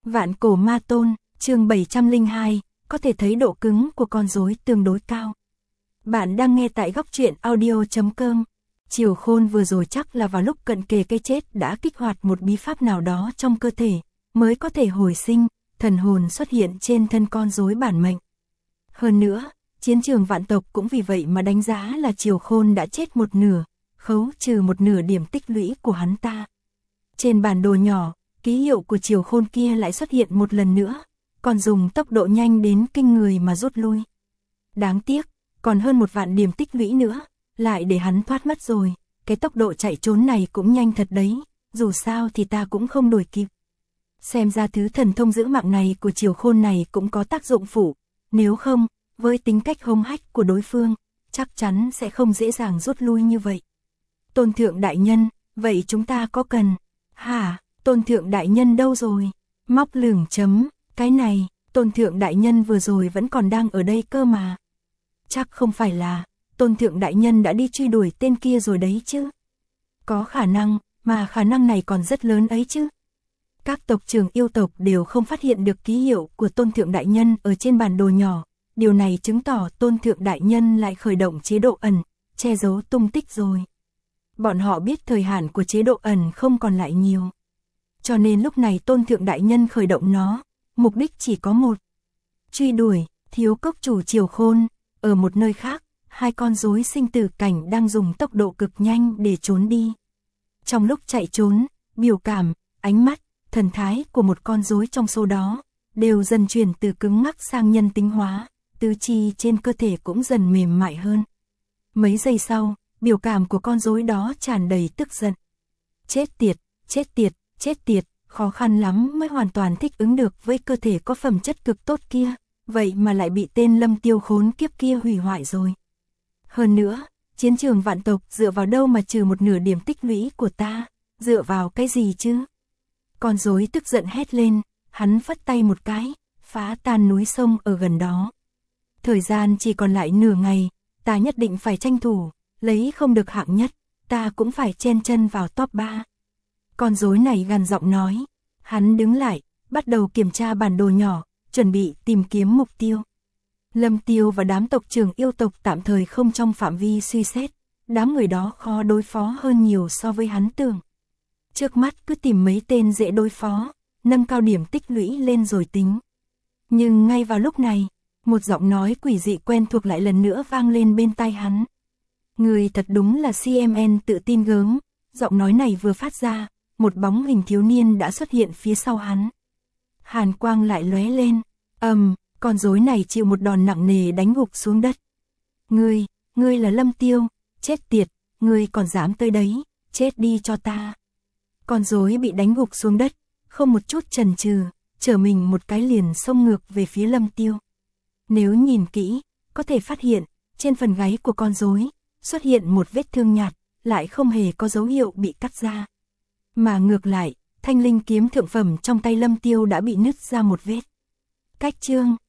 Vạn cổ ma tôn, chương 702, có thể thấy độ cứng của con rối tương đối cao. Bạn đang nghe tại góc truyện audio.com. Triều Khôn vừa rồi chắc là vào lúc cận kề cái chết đã kích hoạt một bí pháp nào đó trong cơ thể, mới có thể hồi sinh, thần hồn xuất hiện trên thân con rối bản mệnh. Hơn nữa, chiến trường vạn tộc cũng vì vậy mà đánh giá là Triều Khôn đã chết một nửa, khấu trừ một nửa điểm tích lũy của hắn ta. Trên bản đồ nhỏ, ký hiệu của Triều Khôn kia lại xuất hiện một lần nữa, còn dùng tốc độ nhanh đến kinh người mà rút lui. Đáng tiếc, còn hơn 1.000 điểm tích lũy nữa, lại để hắn thoát mất rồi, cái tốc độ chạy trốn này cũng nhanh thật đấy, dù sao thì ta cũng không đuổi kịp. Xem ra thứ thần thông giữ mạng này của Triều Khôn này cũng có tác dụng phụ, nếu không, với tính cách hung hách của đối phương, chắc chắn sẽ không dễ dàng rút lui như vậy. Tôn thượng đại nhân, vậy chúng ta có cần... Hả, tôn thượng đại nhân đâu rồi? Móc lửng chấm, cái này, tôn thượng đại nhân vừa rồi vẫn còn đang ở đây cơ mà. Chắc không phải là, tôn thượng đại nhân đã đi truy đuổi tên kia rồi đấy chứ. Có khả năng, mà khả năng này còn rất lớn ấy chứ. Các tộc trưởng yêu tộc đều không phát hiện được ký hiệu của tôn thượng đại nhân ở trên bản đồ nhỏ. Điều này chứng tỏ tôn thượng đại nhân lại khởi động chế độ ẩn, che giấu tung tích rồi. Bọn họ biết thời hạn của chế độ ẩn không còn lại nhiều. Cho nên lúc này tôn thượng đại nhân khởi động nó, mục đích chỉ có một. Truy đuổi, thiếu cốc chủ Triều Khôn, ở một nơi khác, hai con rối sinh tử cảnh đang dùng tốc độ cực nhanh để trốn đi. Trong lúc chạy trốn, biểu cảm, ánh mắt, thần thái của một con rối trong số đó, đều dần chuyển từ cứng ngắc sang nhân tính hóa, tứ chi trên cơ thể cũng dần mềm mại hơn. Mấy giây sau, biểu cảm của con rối đó tràn đầy tức giận. Chết tiệt, chết tiệt, chết tiệt, khó khăn lắm mới hoàn toàn thích ứng được với cơ thể có phẩm chất cực tốt kia, vậy mà lại bị tên Lâm Tiêu khốn kiếp kia hủy hoại rồi. Hơn nữa, chiến trường vạn tộc dựa vào đâu mà trừ một nửa điểm tích lũy của ta, dựa vào cái gì chứ? Con rối tức giận hét lên, hắn phất tay một cái, phá tan núi sông ở gần đó. Thời gian chỉ còn lại nửa ngày, ta nhất định phải tranh thủ, lấy không được hạng nhất, ta cũng phải chen chân vào top 3. Con rối này gằn giọng nói, hắn đứng lại, bắt đầu kiểm tra bản đồ nhỏ, chuẩn bị tìm kiếm mục tiêu. Lâm Tiêu và đám tộc trưởng yêu tộc tạm thời không trong phạm vi suy xét, đám người đó khó đối phó hơn nhiều so với hắn tưởng. Trước mắt cứ tìm mấy tên dễ đối phó, nâng cao điểm tích lũy lên rồi tính. Nhưng ngay vào lúc này, một giọng nói quỷ dị quen thuộc lại lần nữa vang lên bên tai hắn. Người thật đúng là CMN tự tin gớm, giọng nói này vừa phát ra, một bóng hình thiếu niên đã xuất hiện phía sau hắn. Hàn quang lại lóe lên, con rối này chịu một đòn nặng nề đánh gục xuống đất. Ngươi là Lâm Tiêu, chết tiệt, ngươi còn dám tới đấy, chết đi cho ta. Con rối bị đánh gục xuống đất, không một chút chần chừ, trở mình một cái liền xông ngược về phía Lâm Tiêu. Nếu nhìn kỹ, có thể phát hiện, trên phần gáy của con rối xuất hiện một vết thương nhạt, lại không hề có dấu hiệu bị cắt ra. Mà ngược lại, thanh linh kiếm thượng phẩm trong tay Lâm Tiêu đã bị nứt ra một vết. Cách chương